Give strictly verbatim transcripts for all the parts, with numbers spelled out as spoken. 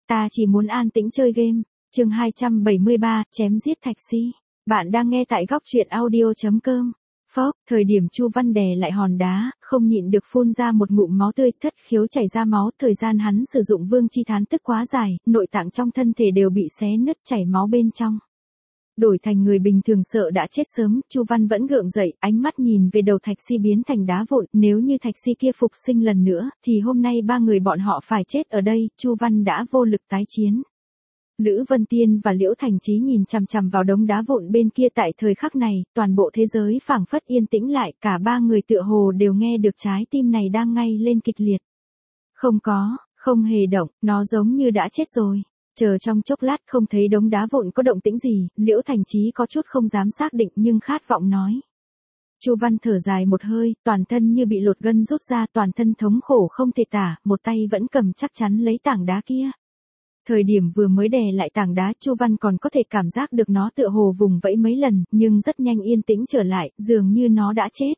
ta chỉ muốn an tĩnh chơi game. Chương hai trăm bảy mươi ba, chém giết Thạch Si. Bạn đang nghe tại góc truyện audio.com. Phốc, thời điểm Chu Văn đè lại hòn đá, không nhịn được phun ra một ngụm máu tươi, thất khiếu chảy ra máu, thời gian hắn sử dụng vương chi thán tức quá dài, nội tạng trong thân thể đều bị xé nứt chảy máu bên trong. Đổi thành người bình thường sợ đã chết sớm, Chu Văn vẫn gượng dậy, ánh mắt nhìn về đầu Thạch Si biến thành đá vụn, nếu như Thạch Si kia phục sinh lần nữa, thì hôm nay ba người bọn họ phải chết ở đây, Chu Văn đã vô lực tái chiến. Lữ Vân Tiên và Liễu Thành Chí nhìn chằm chằm vào đống đá vụn bên kia tại thời khắc này, toàn bộ thế giới phảng phất yên tĩnh lại, cả ba người tựa hồ đều nghe được trái tim này đang ngay lên kịch liệt. Không có, không hề động, nó giống như đã chết rồi. Chờ trong chốc lát không thấy đống đá vụn có động tĩnh gì, Liễu Thành Chí có chút không dám xác định nhưng khát vọng nói. Chu Văn thở dài một hơi, toàn thân như bị lột gân rút ra, toàn thân thống khổ không thể tả, một tay vẫn cầm chắc chắn lấy tảng đá kia. Thời điểm vừa mới đè lại tảng đá, Chu Văn còn có thể cảm giác được nó tựa hồ vùng vẫy mấy lần, nhưng rất nhanh yên tĩnh trở lại, dường như nó đã chết.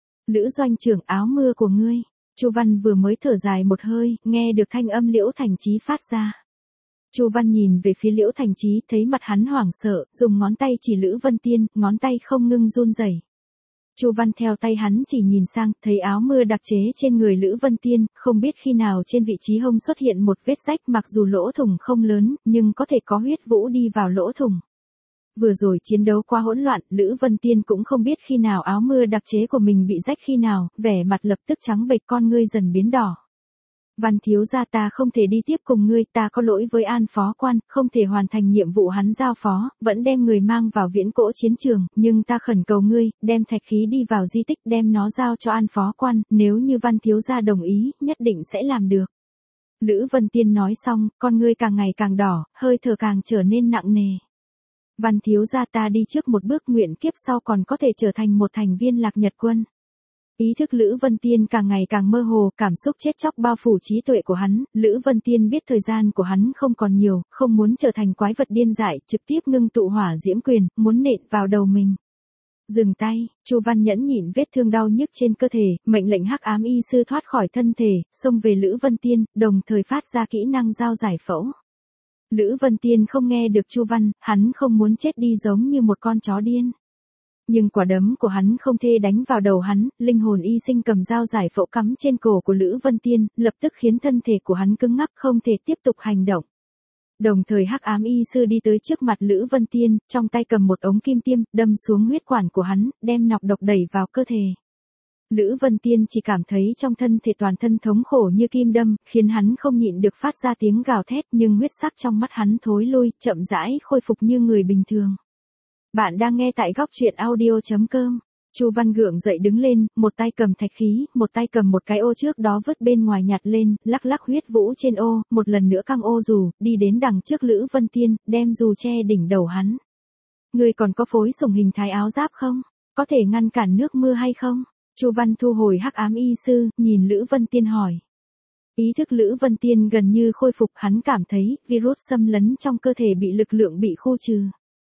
Lữ doanh trưởng, áo mưa của ngươi. Chu Văn vừa mới thở dài một hơi, nghe được thanh âm Liễu Thành Chí phát ra. Chu Văn nhìn về phía Liễu Thành Chí, thấy mặt hắn hoảng sợ, dùng ngón tay chỉ Lữ Vân Tiên, ngón tay không ngưng run rẩy. Chu Văn theo tay hắn chỉ nhìn sang, thấy áo mưa đặc chế trên người Lữ Vân Tiên, không biết khi nào trên vị trí hông xuất hiện một vết rách, mặc dù lỗ thủng không lớn, nhưng có thể có huyết vũ đi vào lỗ thủng. Vừa rồi chiến đấu quá hỗn loạn, Lữ Vân Tiên cũng không biết khi nào áo mưa đặc chế của mình bị rách khi nào, vẻ mặt lập tức trắng bệch, con ngươi dần biến đỏ. Văn thiếu gia, ta không thể đi tiếp cùng ngươi, ta có lỗi với An phó quan, không thể hoàn thành nhiệm vụ hắn giao phó, vẫn đem người mang vào viễn cổ chiến trường, nhưng ta khẩn cầu ngươi, đem thạch khí đi vào di tích, đem nó giao cho An phó quan, nếu như Văn thiếu gia đồng ý, nhất định sẽ làm được. Lữ Vân Tiên nói xong, con ngươi càng ngày càng đỏ, hơi thở càng trở nên nặng nề. Văn thiếu gia, ta đi trước một bước, nguyện kiếp sau còn có thể trở thành một thành viên Lạc Nhật quân. Ý thức Lữ Vân Tiên càng ngày càng mơ hồ, cảm xúc chết chóc bao phủ trí tuệ của hắn, Lữ Vân Tiên biết thời gian của hắn không còn nhiều, không muốn trở thành quái vật điên dại, trực tiếp ngưng tụ hỏa diễm quyền, muốn nện vào đầu mình. Dừng tay, Chu Văn nhẫn nhịn vết thương đau nhức trên cơ thể, mệnh lệnh hắc ám y sư thoát khỏi thân thể, xông về Lữ Vân Tiên, đồng thời phát ra kỹ năng giao giải phẫu. Lữ Vân Tiên không nghe được Chu Văn, hắn không muốn chết đi giống như một con chó điên. Nhưng quả đấm của hắn không thể đánh vào đầu hắn, linh hồn y sinh cầm dao giải phẫu cắm trên cổ của Lữ Vân Tiên, lập tức khiến thân thể của hắn cứng ngắc không thể tiếp tục hành động. Đồng thời hắc ám y sư đi tới trước mặt Lữ Vân Tiên, trong tay cầm một ống kim tiêm, đâm xuống huyết quản của hắn, đem nọc độc đẩy vào cơ thể. Lữ Vân Tiên chỉ cảm thấy trong thân thể toàn thân thống khổ như kim đâm, khiến hắn không nhịn được phát ra tiếng gào thét, nhưng huyết sắc trong mắt hắn thối lui, chậm rãi khôi phục như người bình thường. Bạn đang nghe tại góc truyện audio.com. Chu Văn gượng dậy đứng lên, một tay cầm thạch khí, một tay cầm một cái ô trước đó vứt bên ngoài nhặt lên, lắc lắc huyết vũ trên ô, một lần nữa căng ô dù, đi đến đằng trước Lữ Vân Tiên, đem dù che đỉnh đầu hắn. Ngươi còn có phối sủng hình thái áo giáp không? Có thể ngăn cản nước mưa hay không? Chu Văn thu hồi hắc ám y sư, nhìn Lữ Vân Tiên hỏi. Ý thức Lữ Vân Tiên gần như khôi phục, hắn cảm thấy virus xâm lấn trong cơ thể bị lực lượng bị khu trừ.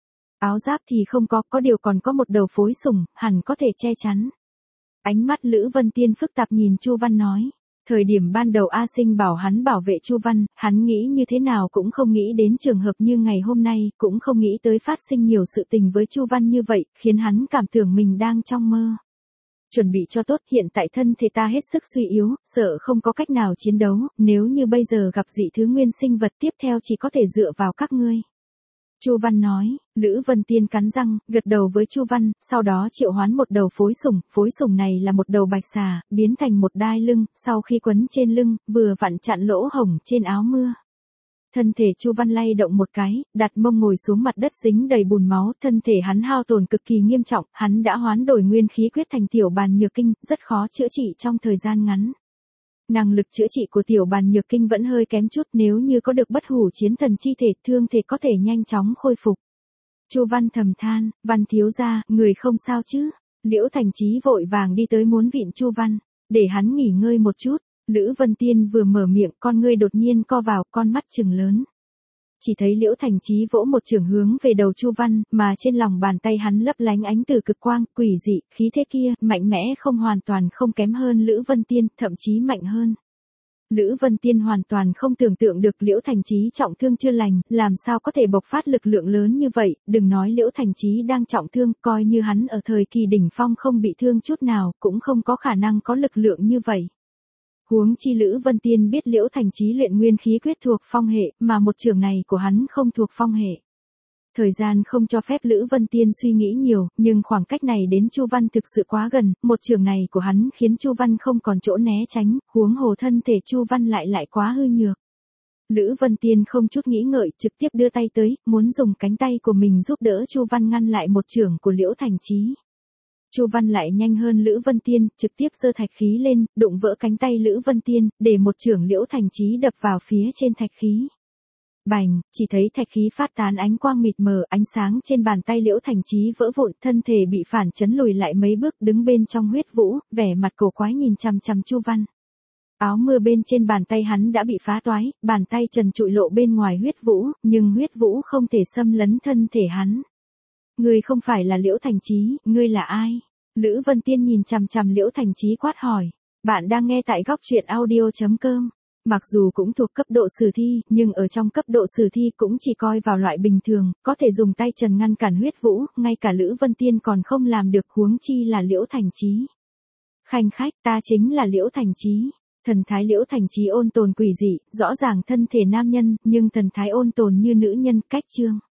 Áo giáp thì không có, có điều còn có một đầu phối sủng, hẳn có thể che chắn. Ánh mắt Lữ Vân Tiên phức tạp nhìn Chu Văn nói. Thời điểm ban đầu A Sinh bảo hắn bảo vệ Chu Văn, hắn nghĩ như thế nào cũng không nghĩ đến trường hợp như ngày hôm nay, cũng không nghĩ tới phát sinh nhiều sự tình với Chu Văn như vậy, khiến hắn cảm tưởng mình đang trong mơ. Chuẩn bị cho tốt, hiện tại thân thể ta hết sức suy yếu, sợ không có cách nào chiến đấu, nếu như bây giờ gặp dị thứ nguyên sinh vật tiếp theo chỉ có thể dựa vào các ngươi. Chu Văn nói, Lữ Vân Tiên cắn răng, gật đầu với Chu Văn, sau đó triệu hoán một đầu phối sủng, phối sủng này là một đầu bạch xà, biến thành một đai lưng, sau khi quấn trên lưng, vừa vặn chặn lỗ hổng trên áo mưa. Thân thể Chu Văn lay động một cái, đặt mông ngồi xuống mặt đất dính đầy bùn máu, thân thể hắn hao tổn cực kỳ nghiêm trọng, hắn đã hoán đổi nguyên khí quyết thành tiểu bàn nhược kinh, rất khó chữa trị trong thời gian ngắn. Năng lực chữa trị của tiểu bàn nhược kinh vẫn hơi kém chút, nếu như có được bất hủ chiến thần chi thể, thương thể có thể nhanh chóng khôi phục. Chu Văn thầm than, Văn thiếu gia, người không sao chứ? Liễu Thành Chí vội vàng đi tới muốn vịn Chu Văn, để hắn nghỉ ngơi một chút. Lữ Vân Tiên vừa mở miệng, con ngươi đột nhiên co vào, con mắt trừng lớn. Chỉ thấy Liễu Thành Chí vỗ một chưởng hướng về đầu Chu Văn, mà trên lòng bàn tay hắn lấp lánh ánh từ cực quang, quỷ dị, khí thế kia, mạnh mẽ không hoàn toàn không kém hơn Lữ Vân Tiên, thậm chí mạnh hơn. Lữ Vân Tiên hoàn toàn không tưởng tượng được Liễu Thành Chí trọng thương chưa lành, làm sao có thể bộc phát lực lượng lớn như vậy, đừng nói Liễu Thành Chí đang trọng thương, coi như hắn ở thời kỳ đỉnh phong không bị thương chút nào, cũng không có khả năng có lực lượng như vậy. Huống chi Lữ Vân Tiên biết Liễu Thành Chí luyện nguyên khí quyết thuộc phong hệ, mà một trường này của hắn không thuộc phong hệ. Thời gian không cho phép Lữ Vân Tiên suy nghĩ nhiều, nhưng khoảng cách này đến Chu Văn thực sự quá gần, một trường này của hắn khiến Chu Văn không còn chỗ né tránh, huống hồ thân thể Chu Văn lại lại quá hư nhược. Lữ Vân Tiên không chút nghĩ ngợi, trực tiếp đưa tay tới, muốn dùng cánh tay của mình giúp đỡ Chu Văn ngăn lại một trường của Liễu Thành Chí. Chu Văn lại nhanh hơn Lữ Vân Tiên, trực tiếp giơ thạch khí lên, đụng vỡ cánh tay Lữ Vân Tiên, để một chưởng Liễu Thành Chí đập vào phía trên thạch khí. Bành, chỉ thấy thạch khí phát tán ánh quang mịt mờ, ánh sáng trên bàn tay Liễu Thành Chí vỡ vụn, thân thể bị phản chấn lùi lại mấy bước, đứng bên trong huyết vũ, vẻ mặt cổ quái nhìn chằm chằm Chu Văn. Áo mưa bên trên bàn tay hắn đã bị phá toái, bàn tay trần trụi lộ bên ngoài huyết vũ, nhưng huyết vũ không thể xâm lấn thân thể hắn. Ngươi không phải là Liễu Thành Chí, ngươi là ai? Lữ Vân Tiên nhìn chằm chằm Liễu Thành Chí quát hỏi. Bạn đang nghe tại góc truyện audio chấm com. Mặc dù cũng thuộc cấp độ sử thi, nhưng ở trong cấp độ sử thi cũng chỉ coi vào loại bình thường, có thể dùng tay trần ngăn cản huyết vũ, ngay cả Lữ Vân Tiên còn không làm được, huống chi là Liễu Thành Chí. Khanh khách, ta chính là Liễu Thành Chí. Thần thái Liễu Thành Chí ôn tồn quỷ dị, rõ ràng thân thể nam nhân, nhưng thần thái ôn tồn như nữ nhân, cách trương.